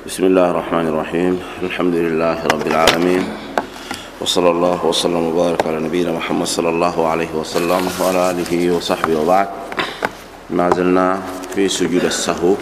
بسم الله الرحمن الرحيم. الحمد لله رب العالمين، وصلى الله وسلم وبارك على نبينا محمد صلى الله عليه وسلم وعلى آله وصحبه. وبعد، ما زلنا في سجود السهو.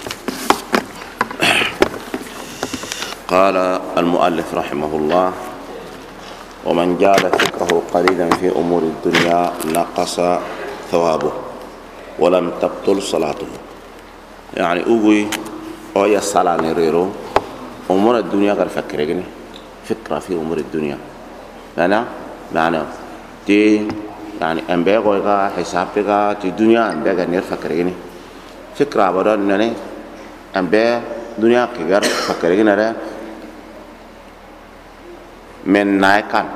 قال المؤلف رحمه الله: ومن جعل فكره قليلا في أمور الدنيا نقص ثوابه ولم تبطل صلاته. يعني أقول أو يصلى نريرو أمور الدنيا غير فكرة في أمور الدنيا. معنى تي يعني أنبياء حسابك تي الدنيا أنبياء غير فكرة بدل نني أنبياء دنيا غير فكرة من نايكان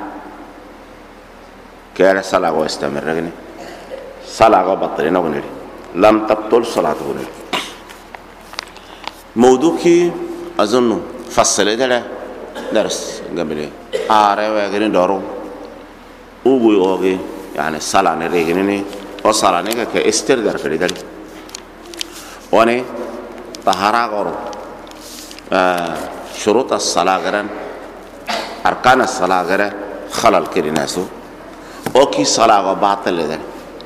كير صلاة واستمر صلاة بطلين ونري لم تبطل صلاة ونري. موضوعي أظن فصل ده درس قبله وغيرين دارو وغي يعني صلاة نريجني وصلاة نيجا كاستر در في ده واني طهارة غرو شروط الصلاة غيرن أركان الصلاة غيره خلل كده ناسو أوكي صلاة باطل ده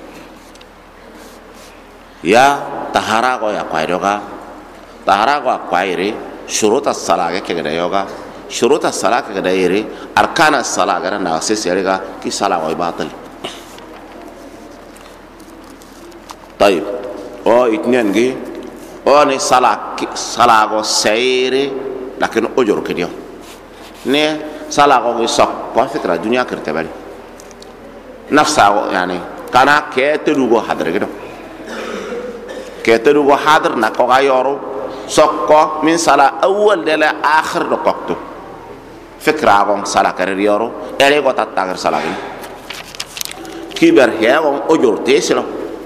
يا طهارة يا قايروغا طهارة قايري شروط الصلاة كده يوغا شروط الصلاة كده يري أركان الصلاة غيره ناسيس يريغا كي صلاة باطل. طيب أو اثنين جي أو ني صلاة سيري لكن أجر كده نه صلاة قوي صق فكرة الدنيا كرتبالي نفسها يعني كان كيتلوغو حاضر كده كيتلوغو حاضر نكوغا يورو صق من صلاة أول دلا آخر ركعته فكرة قوم صلاة كرر يورو إلي قطع تاخر صلاة كبر هي قوم أجر تيسلو.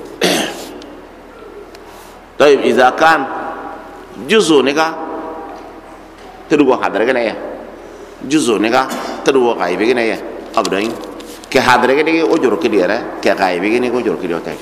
طيب إذا كان جزء نكا تلوغو حاضر كده جزء نيجا تروى غايب كنا يا أبراهيم كهادر كده أجر كده يا كغايب كنا أجر كده تاعي.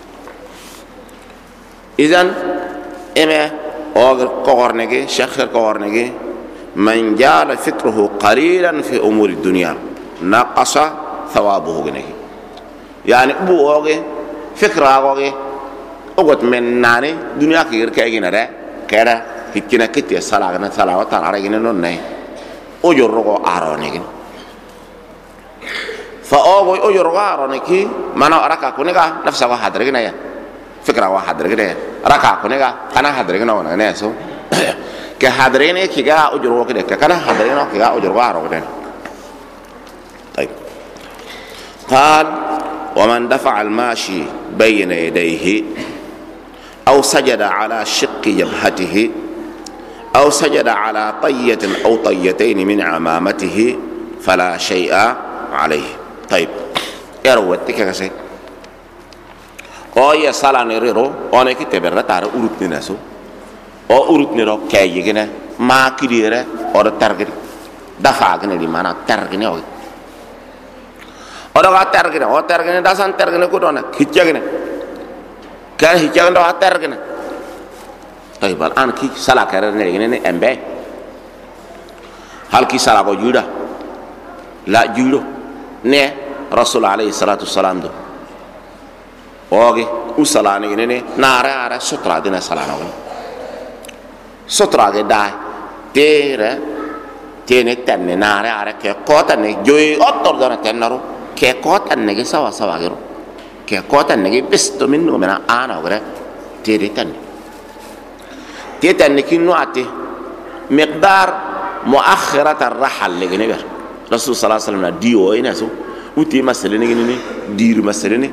إذن إما أجر كورنيجي شخر كورنيجي من جعل فكره قليلا في أمور الدنيا نقص ثوابه كنا يعني أبو أجر فكرة أجر أقول من ناني دنيا كير كأجينا ده كذا هيكنا كتير صلاة كنا صلاة وتعالى كنا نونة أجرغو أرونيكين فأوغو أجرغو أرونيكي مانا ركا كونيكا نفسه واحد رجنا يا فكرة واحد رجنا ركا كونيكا أنا حدرجنا وانا ناسو كحدريني كيجا أجرغو كده كأنا حدرينه كيجا أجرغو أرونيكين. طيب قال: ومن دفع الماشي بين يديه أو سجد على شق جبهته أو سجد على طية أو طيتين من عمامته فلا شيء عليه. طيب يروتك كسي أو يصلى نيرو أو نكى تبرر تارو أورث ناسو أو أورث نيرو كي يجينا ما كديره أو ترجع دفع كنا دي mana ترجع أو أو ترجع أو ترجع داسان ترجع كودونا هيجينا كان هيجينا أو ترجع. طيب الآن كي صلاة كرر نرجعني أمبي هل كي صلاة جودا لا جودو نه رسول عليه الصلاة والسلام دو أوكي وصلاة نرجعني نارا نارا سترة دينا صلاة نقول سترة كده تيرة تاني نارا نارا كقطة نجوي أطر دنا تنارو كقطة نجي سوا سوا كيرو كقطة نجي بس منو منا أنا وكذا تيرة تاني تيتاني كينو أتي مقدار مؤخرة الرحل لجنبه رسول صلى الله عليه وسلم ديو أين أسو وتي مسألة نجني دير مسألة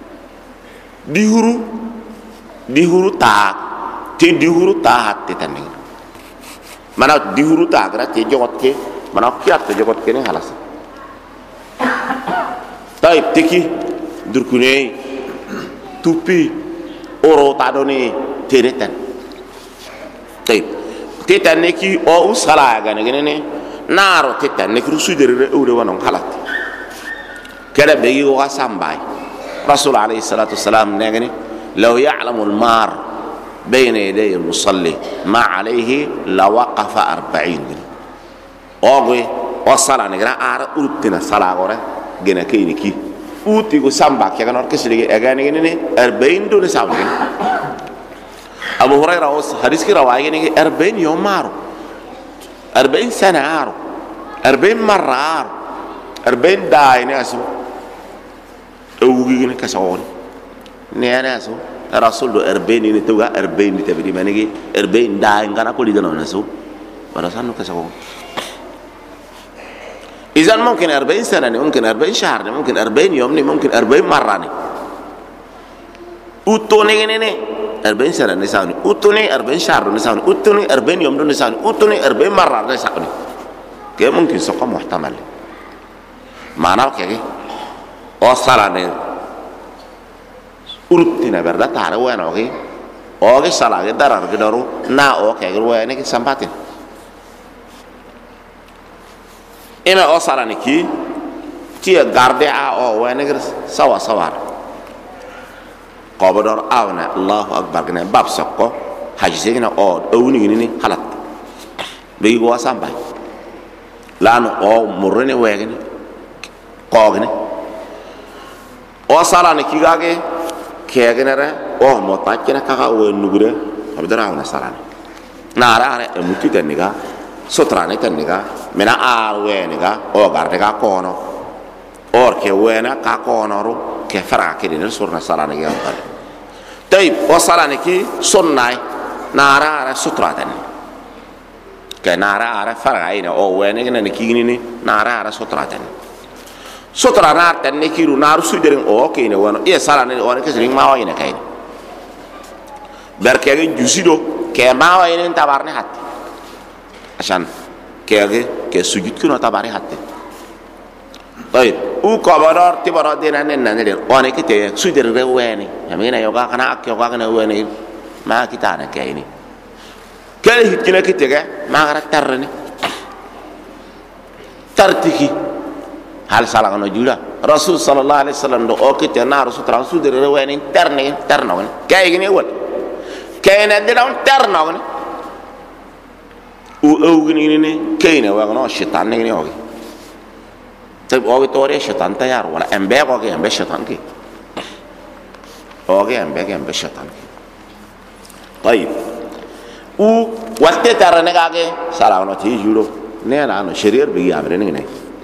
ديهرو تا تي ديهرو تا هات تيتاني منا ديهرو تا كرا تي جوات كي منا كيات تي جوات كي نهالاس. طيب تكي دركوني توبي أورو تادوني تيرتان. طيب تيتانيكي او صلاه غنغني نارو تيتانيكي رسودر اوري ونون حالات كده بيجي واسام باي رسول عليه الصلاه والسلام نغني لو يعلم المار بين يدي المصلي ما عليه لوقف 40 اوغي وصلا نغرا ار اوتنا صلاه غره gena kayni ki uti go samba ke ganor kesri egani ni 40 do sawni abu hurairah os hadis ki rawaye ni 40 yom maro 40 sana aro 40 marra 40 dai ni asu awgi ni kasawon ni ana asu rasul do 40 ni tuga 40 ni tabidi manigi 40 dai ngana ko ligano nasu wala sanu kasawon إذا ممكن 40 سنة ممكن 40 شهر ممكن 40 يوم ممكن 40 مرة أوتوني إني 40 سنة نساني أوتوني 40 شهر نساني أوتوني 40 يوم نساني أوتوني 40 مرة نساني كيف ممكن سوق محتمل معناه كذي أصلاً أوتينا بردا تعالى وين أوكي سلا كده رار كده رو نا أوكي كده وين كسامباتين ina osara ni ki tia garde a o wenegr sawa sawar qobodor awna Allahu akbar gna bab sokko haji gna o awni ni halat be go samba lanu o murrene wegni qogni osara ni ki gage kegnere o mo takina kaka o nugure abdara awna sarani nara e mutita niga sotrane taniga mena arweniga o gardega kono or ke wena ka konoru ke fara ke din surna salana ya tar tayib o salana ki sunnay nara ara sutratan ke nara ara fara ina o wena ne kigini ni nara ara sutratan sutrana tan ne kiru naru sudirin o ke ne wono e salana o ne kesring ma wayna kay berke ge jusido ke ma wayna tabarne hat عشان كي سجود كنا تباري حتى طيب وكبرار تبارا دينا ننادر وانا كتير سجود الرواني همينا يوغا كنا أك يوغا كنا رواني ما كتانا كايني كله كنا كتير ما غير ترني ترتكي hal salah kena juga Rasul sallallahu alaihi wasallam do oke tena Rasul terang sujud rewani terne ternawan kayak gini wal kayak nanti daun ternawan او gini ni kayaknya wagno syaitan ni oke tapi oke tuh orang syaitan tayar wala embek oke embek syaitan ki oke embek syaitan ki طيب وقت ترى نكاك salah kena tijuro ni anak syariat bagi apa ni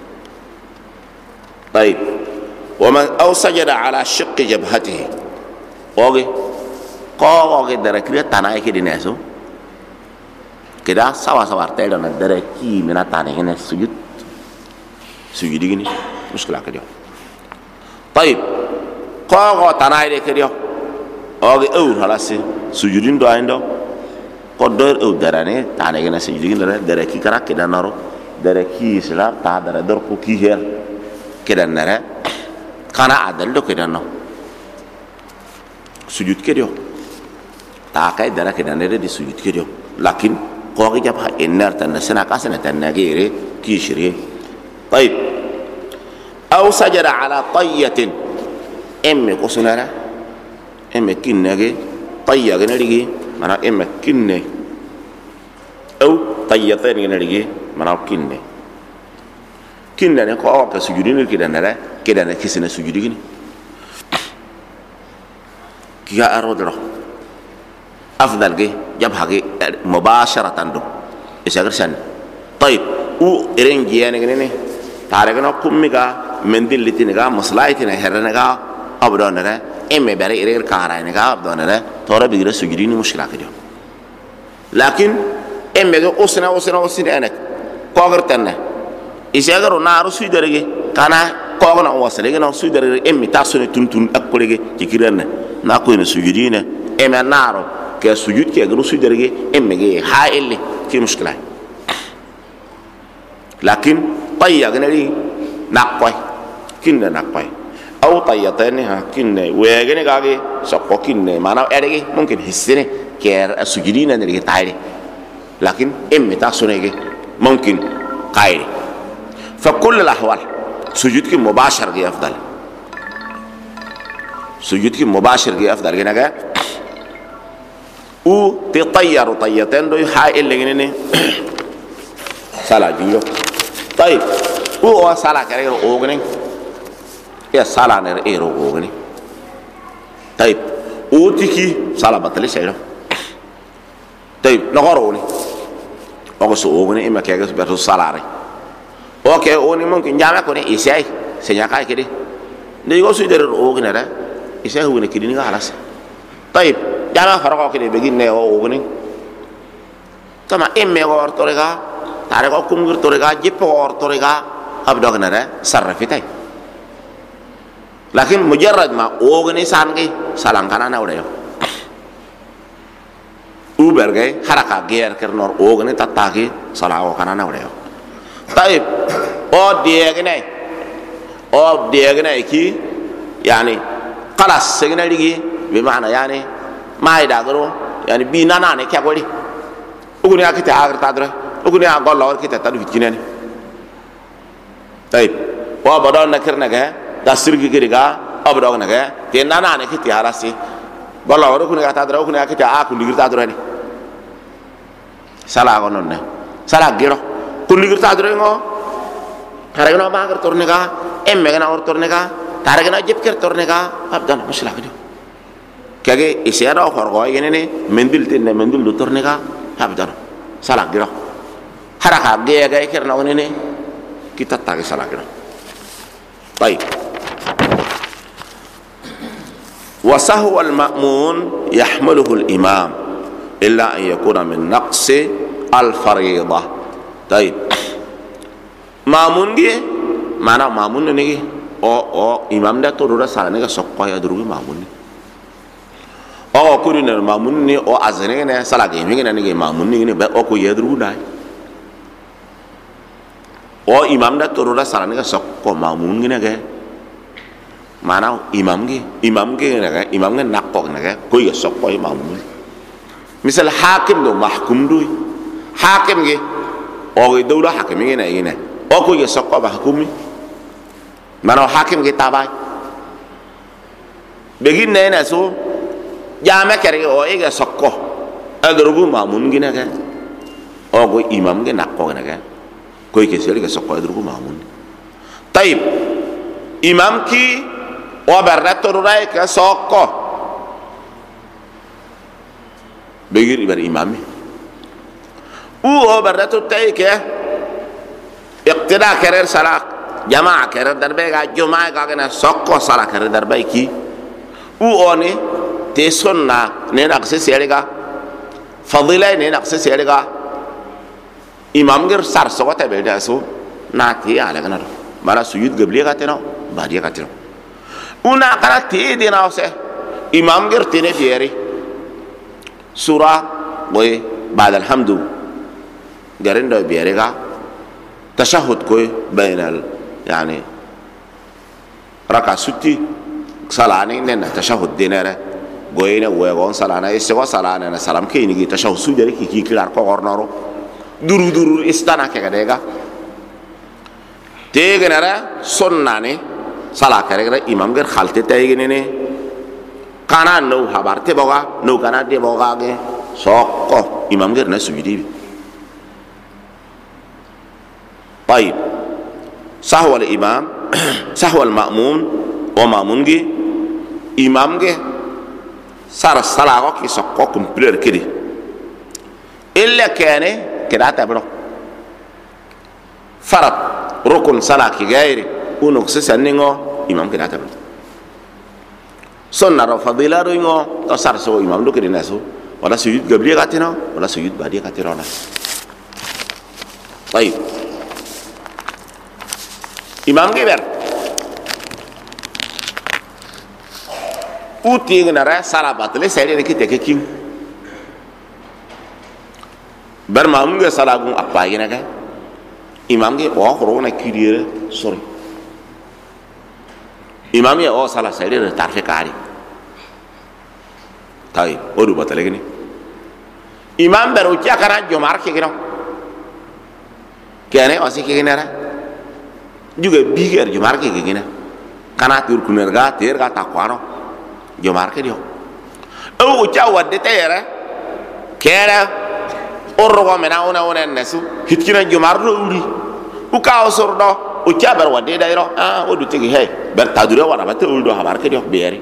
طيب ومن أو سجد على شق جبهته oke kau oke dari kira tanah iki dinesu keda sawa-sawa artel dan dari ki mina tanah ini sujud gini muskilah kedio baik kau tanah ini kedio oke halasi sujudin doa indo kodor darane tanah ini sujudin dari ki karak keda naro dari ki selap ta dari dorku ki her keda nara kana adal do keda no sujud kedio tak kaya dari keda nara di sujud kedio lakin قاقي جبها النار تنسنا قاسنا تنجيري كيشري طيب أو سجد على طية إمي قصنارا إمي كنجي طية جنريجي منا إمي كنة أو طيتين جنريجي منا كنة كنة نقاق سجودين كده نرى كده نكسنا سجودين كيا أرودرو أفضل جي جبها جي مباشرة عنده إيش أقرشان طيب إرنجي يعني كنني تاركنا كميكا منديل لتينكا مصلايتنا هرنكا أبدوننا إمي بري إرير كاراينكا أبدوننا تورا بيجرا سجديني مشكلة كده لكن إمي جو أسنا أنك كوغرتنا إيش أقرو نارو سيدرجي كنا كوغنا وصلنا نارو سيدرجي إمي تاسوني تون أكولجي تكيرنا ناكوين سجدينا إمي نارو كي سجود كي أقرو سجدرجي إمي جي هايلي كي مشكلة لكن طيّا جنري نقوي كنا نقوي أو طيّتين ها كنا ويجني كاجي سقوا كنا ما نو أدري ممكن حسني كير السجودين نري تايري لكن إمي تاسوني ممكن قايري فكل الأحوال سجود كي مباشر كي أفضل سجود كي مباشر كي أفضل كنا u ti tayyaru tayyatan do ha elengene sala junjo tay u o sala kare o gane ya sala ne ero o gane tay u tiki sala batale shayro tay nagoro ni o so o gane ima kege beto salare o ke o ni mon ki njama ko ne isai senya kai kidi ne go su der o gane ra isai hu ne kidi ni ga halas tay jama farako kidi begin ne o gane tama emme go ortorega tare ko kumgir torega jippo ortorega abdo gane ra sarrafitai lakin mujarrad ma o gane san gi salang kana na udah uber gay haraka gear kernor o gane tataki salawo kana na udah taib o dia gane ki yani qalas segna ligi bi maana yani mai dagro yani bi nana ne kyagoli uguni akita agar tadre uguni agol lawar kita tadu kinani taib wa badon nakir naga dasirgi giriga abdo naga te nana ne kiti harasi bala woro kuni kata dara kuni akita aku ligirta dara ni sala gonon ne sala giro kun ligirta dara ngo karena ma gar tornega emme gana or tornega taragana jipker tornega abdan musla gido kage isiara horgo yenene mendil tinne mendil du tornega abdan sala giro haraka ge ga ikerna onene kita tagi sala giro baik وسهو المأمون يحمله الإمام إلا أن يكون من نقص الفريضة طيب مأمون جي mana mamun ni o imam da to dura sala ne ga sokko ya duru mamun o ko ni mamun ni o azane ne sala ge mi ne ge mamun ni ba o ko ya duru dai o imam da to dura sala ne ga sokko mamun ni ne ge mana imam ge ne ga imam ge nakko ne ga ko ya sokko mamun misal hakim do mahkum do hakim ge o ge dawla hakim ni ne o ko ya sokko mahkum mana hakim kita bay begin ne na so jame kere o ega sokko adrugu mamun gina ga o go imam ge nakko ga ko ke sel ga sokko adrugu mamun tayib imam ki o barato rai ka sokko begir ibar imam u o barato tay ke iqtida karer salat jamaah kere darbe ga jumaa ga gana sokko sala kere darbe ki u oni te sunna ne nak se seriga fadila ne nak se seriga imam gir sar so ta be da so na ti ala gana mara sujud gabli ga teno badiya ga teno una kana ti dina se imam gir tene dieri sura boy ba'da alhamdu garindo bieriga tashahhud ko bainal يعني ركع ستي صلاني لنا تشهد ديناره goyene wegon salana isego salana na salam ke ni gita shaw sujare ki kilar ko gornoro duru istana ke gadega tegenara sonnane sala kare imam ger khalte tayegene ne kana no habarte boga no kana de boga ge sokko imam ger na sujudi طيب sahwa al imam sahwa al ma'mum wa ma'mun ge imam ge sar salago ki sokko complet kidi illa kane kidata bro farat rukun sala ki gairi uno sesaningo imam kidata bro sunna ro fadila ro ngo to sar so imam do kidi naso wala sujud gabli gatino wala sujud badi gatino na طيب imam ge ber uti nara sala batle sere ne kite ke king ber mamum ge sala gun apa gina ga imam ge o khoro na kidire sorry imam ye o sala sere ne tarfe kari tai odu batle gini imam ber uti akara jomar ke gino kene o si ke gina juga bigar jomar ke gina kana tur kunerga ter ga takwaro jomar ke dio o uca wadde tere kera orgo mena una nesu hitkina jumar do uri u ka osordo u chabar wade dayro o du tigi hey ber tadure wala bata uldo habar ke dio beri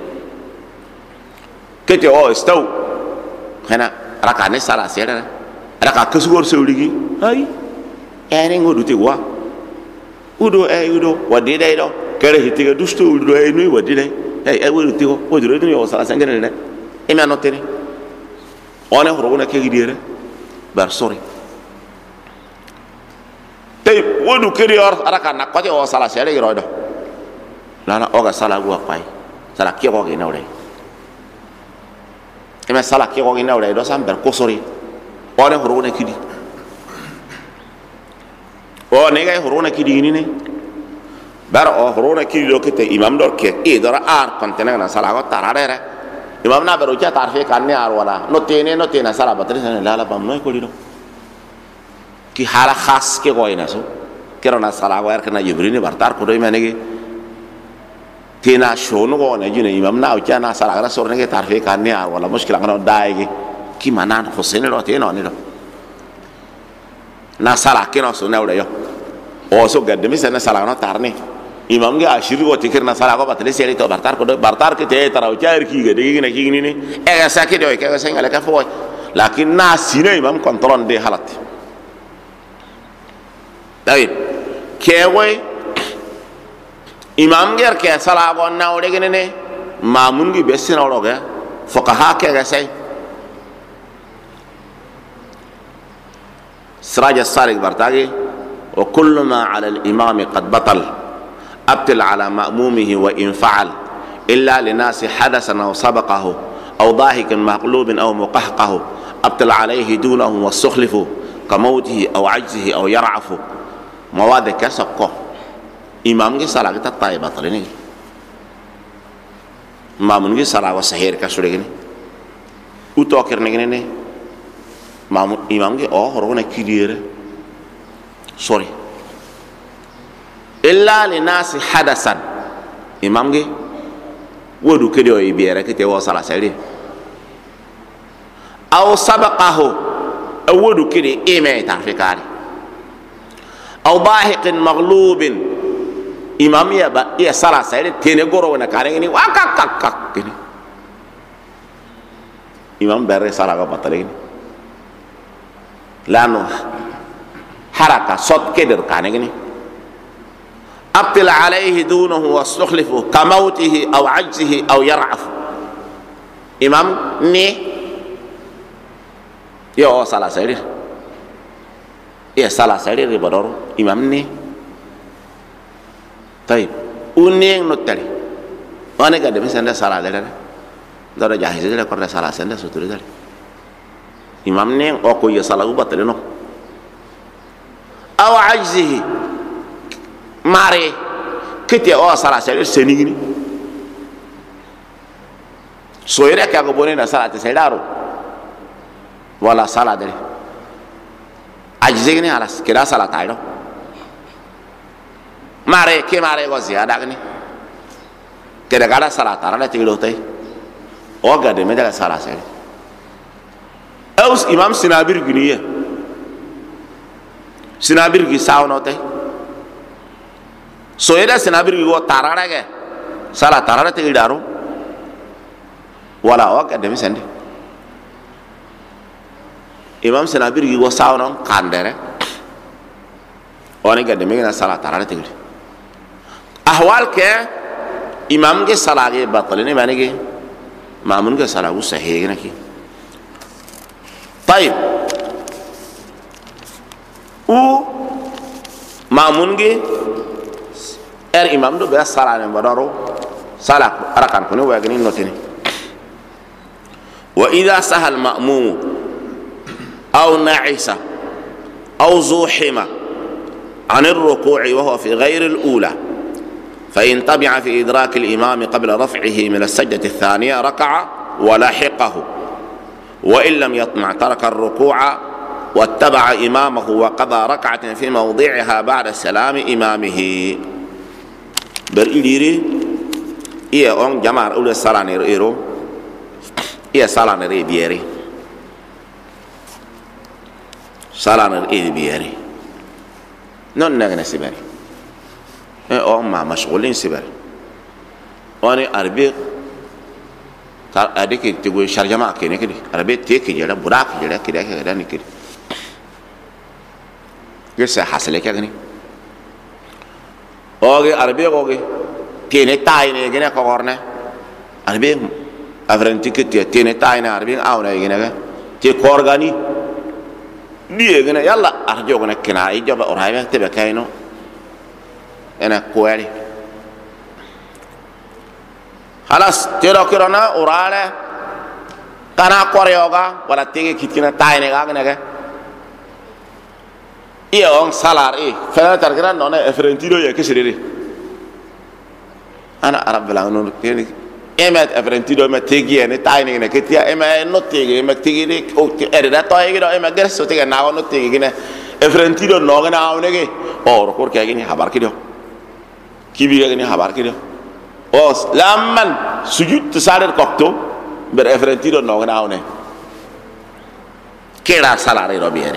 kete o staw khana raka ne sala sera raka kesugor sewligi ay ene ngodu tigi wa udo udo wade dayro kere hitiga dusto uldo ay nuy wade day hey wodu tigi o dure ni o sala sangene ne e me anotene one horona ke gidere bar sori tay wodu keri or araka na kote o sala sere giro do lana oga sala gua pai sala ki ko gina ore ema sala ki ko gina ore do sam ber ko sori one horona kidi o ne ga horona kidi ni ne bar o horona kidi do kete imam dor ke e dora ar kontena na sala ko tarare imam na beru cha tarfe kanne ar wala no tena sala batri sana la bam no ko lido ki hala khas ke ko ina so kero na sala wa kana jibrini bartar ko do imane ge tena shono ko na jine imam na cha na sala gara sorne ge tarfe kanne ar wala mushkila ngano dai ge ki manan husain ro tena ni do na sala ke no so na yo o so gadde mi sana sala no tarne imam ge ashiri ko tikir na sala ko batale seri to bartar ke te taraw chair ki ge de gi ni e ga sa ke do ke ga sengale ka fo lakin na sine imam kontrol de halat dai ke we imam ger ke sala ko na o de ne mamun gi besina ro ga fuqaha ke ga say siraj as-salik bartagi wa kullu ma ala al-imam qad batal أبتل على مأمومه وإن فعل إلا لناس حدثا أو سبقه أو ضاحك مقلوب أو مقهقه أبتل عليه دونه والسخلف كموته أو عجزه أو يرعف مواد كسقه إمام جي صلاة الطيبة طلعني إمام جي صلاة وسهير كسرقني وتوكر نجني إمام جي هرونا كبير sorry illa linasi hadasan imam ge wodu kedo e biere kete wo sala sari aw sabaqahu wodu kede ime tarfikari aw dahiqin maghlubin imam ya sala sari tene goro na kare ni wakak gini imam bare sala ga batale ni lano haraka sot keder kane gini أبتل عليه دونه واستخلفه كموته أو عجزه أو يرعف إمام ني يو صلاة سرير يا صلاة سرير بدور إمام ني طيب ونين نتري وانا قد مسند صلاة ده دورة جاهزة ده كورة صلاة سند سطور ده إمام ني أكو يصلاة وبطلنا أو عجزه mare kete o sala sele senigini soyre ka go bonena sala te sedaro wala sala dere ajzegni ala kira sala tayro mare ke mare go ziyada gni kede gara sala tarala tiglo tay o gade me daga sala sele aus imam sinabir gniya sinabir gi sawno tay soyeda sinabir go tarara ge sala tarara te idaro wala o kadem sende imam sinabir go sawno kandere oni gadem ge na sala tarara te idaro ahwal ke imam ge sala ge batalene mane ge mamun ge sala u sahih ge naki tayib u mamun ge imam do be sala ne badaro sala arakan ko ne wa gani notini wa idha sahal ma'mum aw na'isa aw zuhima عن الركوع وهو في غير الأولى فإن تبع في إدراك الإمام قبل رفعه من السجدة الثانية ركع ولحقه وإن لم يطمع ترك الركوع واتبع إمامه وقضى ركعة في موضعها بعد سلام إمامه beriliri iya on jamar ule salanero ero iya salanere biere salan e biyari non nagna sibari o ma mashghulin sibari wani arbi ta adike tigo sharjama kene kidi arbi te ke jara burak jara kida ke da ni kidi gesa hasale ke gani oge arbi oge tiene taine gene ko gorne arbi avranti ke tiene taine arbi awna gene ga ti korgani die gene yalla arjo gene kina ijoba oraybe tebe kayno ena kuari halas tero kirona urale kana koryoga wala tege kitkina taine ga gene ga iya on salari fela targira non è frentiro ye kesiriri ana arab bela non keni emet frentiro me tegi ne taine ne ketia eme no tegi me tegi ni o erida to yegi do eme gerso tege na no tegi ne frentiro no na awne ge or kor ke gini habar kido kibi ge ni habar kido os lamman sujud sadar kokto ber frentiro no na awne kera salari robieri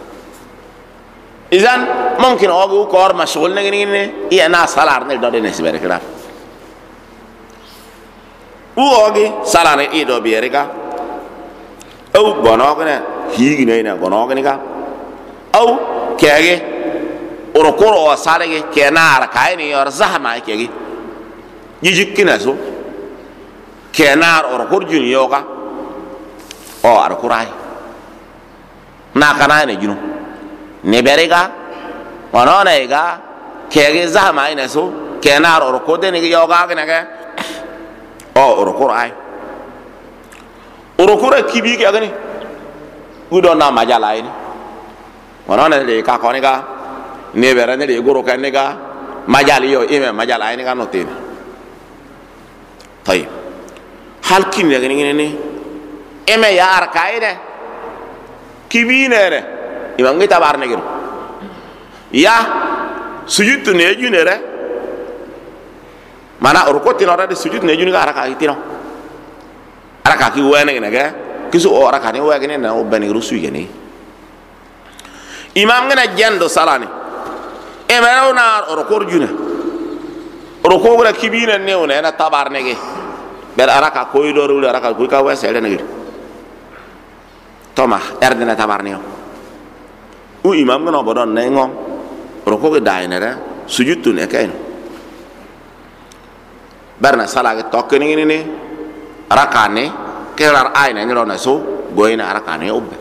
izan mungkin ogu kor mashghul ne gini iya na salar ne do ne sibere kira uogi salane ido bierika au bonogene higine ina bonogene ka au kege orokoro salege kenar kaini yor zahma kege yijikina so kenar orokor juni yoga o arkurai na kana ne junu ne berega wonona ega kege zahma ina so kenar orokode ne yoga ne o urukura ay urukura kibi ke agani udo na majala ini wanana le ka ko ni ga ne bere ne le goro kan ne ga majali yo ime majala ini ga no tin tay halkin ne gani ne ime ya arkaide kibi ne re imangi tabar ne giro ya sujud ne ju ne re mana urukoti no rade sujud ne juni araka itino araka ki wene ne ga kisu o araka ne wene na o bani rusu yene imam ngana jando salani e marawna urukor juna urukora kibina ne ona na tabar ne ge ber araka koy do ru araka koy ka wesele ne ge toma erdena tabar ne u imam ngana bodon ne ngom urukoge daine re sujud tun e kayno barna salage tokkeni ni rakane kelar ayna ngiro na so goyna rakane obbe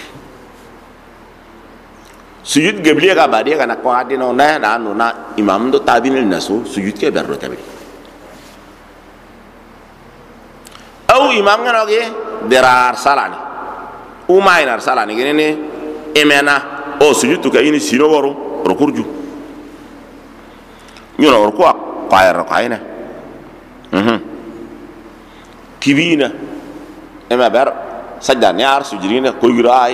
sujud gebliya ga badi ga na ko adino na na no na imam do tabinil na so sujud ke berro tabi au imam ngano ge berar salani umaynar salani gene emena o sujud to kayini sino woro rokurju nyoro orko qayar qayna kibina ema ber sajdan yar sujudina ko yurai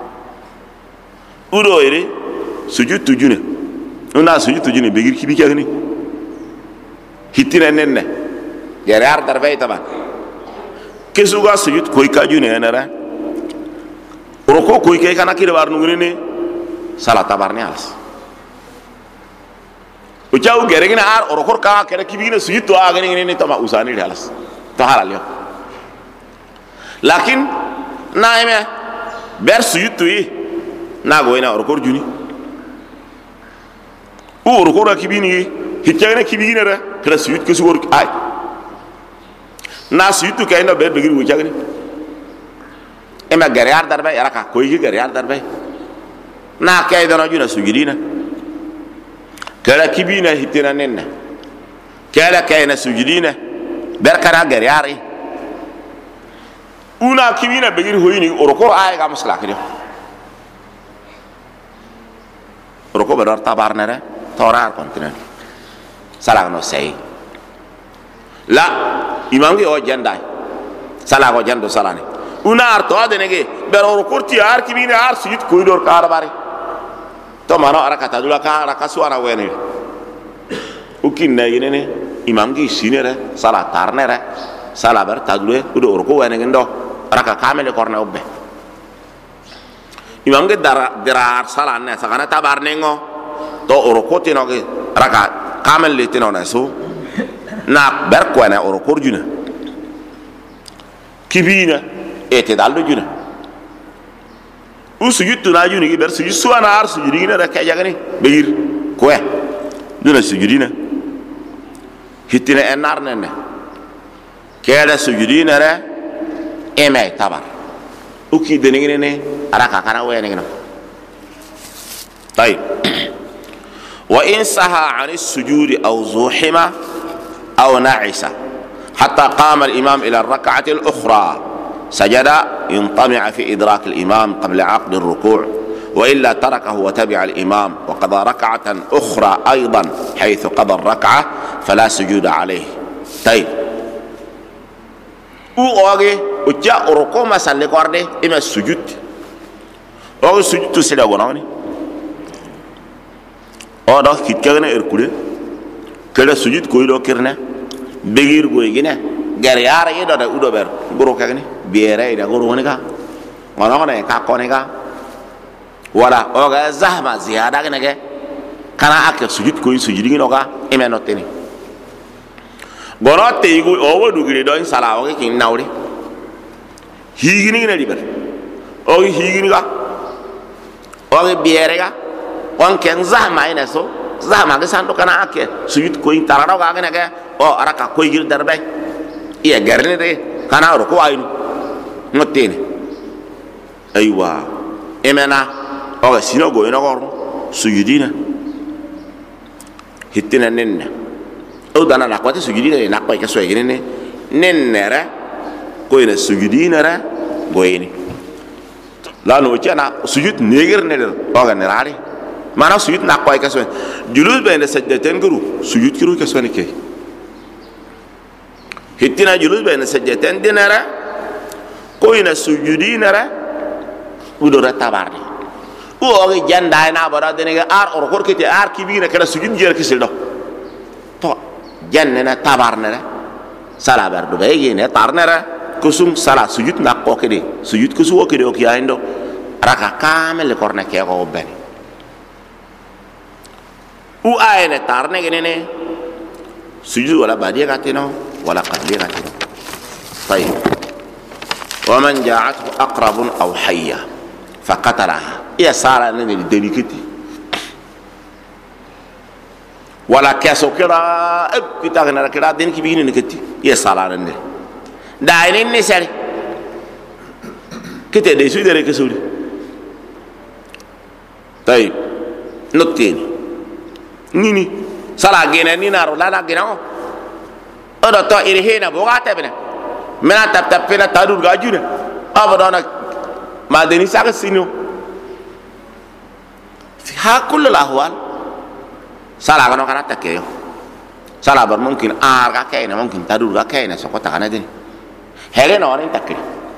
udo ire sujud tujune una sujud tujune begir kibi kagni hitina nenne gerar darbay taban kesuga sujud koy kajune enara roko koy kay kana kire war nungune sala tabarni alas o jaw geregina ar orokor ka kere kibina sujud to agani ni tama usani halas to halal yo lakin naime ber sujud to yi na goina orokor juni o orokor kibini hitjane kibina ra kala sujud ke suwor ay na sujud to kayna ber begir wo jagni ema gerar darbe yaraka koy gerar darbe na kay dono juna sujudina kala kibina hitina nenna kala kayna sujudina berkara gariari una kibina begir hoyini oroko ay ga masla kidi oroko bedar tabarnere torar kontinent sala no sey la imam ge o jandai sala go jando salane una arto adenege ber oroko ti ar kibina ar sujud koydor karbari to mano arakata dula ka araka suara wene ukin na yene imam gi sinere sala tarnere sala ber tadule udo orko wene ngendo araka kamele korna obbe imam ge darar sala ne sakana tabar nengo to ruku tino ge raka kamel le tino na so na ber ko na ruku juna kibina ete daldo juna sujud tu na juni gi ber sujud suana ar sujud gi na ka jagani beir ko duna sujudina hitina enar nene keda sujudina re eme tabar uki deningine ne araka kana we ne طيب وإن سهى عن السجود أو زوحم أو نعس حتى قام الإمام إلى الركعة الأخرى سجد ينطمع في إدراك الإمام قبل عقد الركوع وإلا تركه وتبع الإمام وقضى ركعة أخرى أيضا حيث قضى الركعة فلا سجود عليه. طيب أوغي وجاء ركوع ما سلك ورده إما السجود أو السجود تسلا وناني أو ده كتكنا إركوله كلا سجود كويلو كرنا بغير كويجنا غريار يدا ده أودو بير غرو كأني بيره يدا غرو هنيكا mana mana kakone ka wala oga zahma ziyada gane kana ake sujud ko sujudi ngino ka imeno teni gono te igu owo dugire do sala o ke nawri higini ngina diber o higini ka o biere ka on ken zahma ina so zahma ga sando kana ake sujud ko tarado ka gane ke o araka ko gir darbe iya garne de kana ro ko ayinu notene aywa emena o sino go ina gor sujudina hitina nenne o dana na kwate sujudina na kwa ke so yene nennere ko ina sujudina ra go yene la no chana sujud neger ne o ga nerari mana sujud na kwa ke so julus be ne sajdaten guru sujud kiru ke so ne ke hitina julus be ne sajdaten dinara ko ina sujudina ra udora tabarni oge janda na bara denega ar or korkete ar kibina kala sujud jer kisildo to janne na tabarne sala berdo bege ne tarnera kusum sala sujud na ko kede sujud kusu o kede o kiyaindo raka kamel korne ke ko ben u ayene tarne gene sujud wala badiya katino wala qadliya katino طيب ومن جاءته أقرب أو حية فقتلها يا سارة نني دنيكتي ولا كاسو كرا كتا غنا كرا دين كي بيني نكتي يا سارة نني داينين نسالي كتا دي سوي دري كسوري طيب نكتين نيني سارة جينا نينارو لا لا جينا أدا تو إرهينا بوغاتا بنا mena tap pena tadur gajuna abadana madeni saka sino fi hakul al-ahwal sala kana kana takeyo sala bar mungkin ar ka kayna mungkin tadur ka kayna sokota kana den hele no ren takke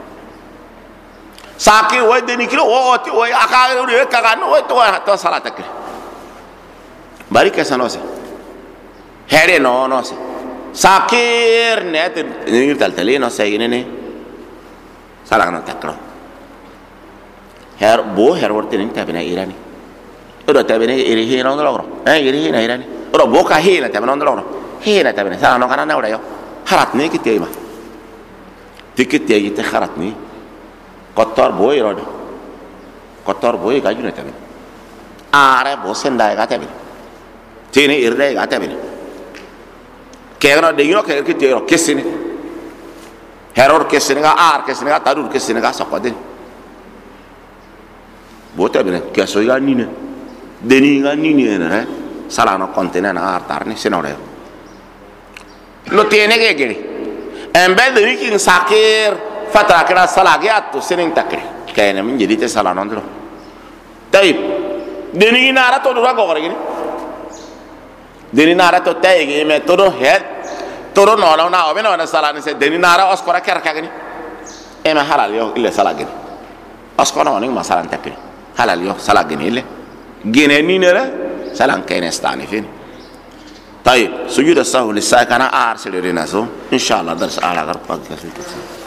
saki wa deni kilo o ti o aka ru ka kan o to sala takke bari ka sanose hele no no se sakir net ni taltali no say ne sala kana takro her worte ni tabena irani odo tabena iri he no logro iri na irani odo boka he na tabena no logro he na tabena sala no kana na yo harat ne kitema tikit ya yite harat ni kotor boy rodo kotor boy gaju na tabena are bo senda ga tabena tini irde ga tabena kegno de yino ke kitero kesini heror kesini ga ar kesini ga tadur kesini ga sokodin bota bene keso ga nine deni ga nine ne sala no kontena na ar tarni senore lo tiene che giri embe de kin sakir fatra kra sala ga atto senin takri kayne min jedi te sala non dro tayib deni na ra to do ga gore gini deni nara to tayge me todo het todo no na o beno na sala ni se deni nara oskora kerka gani e ma halal yo ile sala gani oskora ni ma sala takri halal yo sala gani ile gene ni nera sala kene stani fin طيب سجود السهو للساكنه ارسل ريناسو ان شاء الله درس على غرب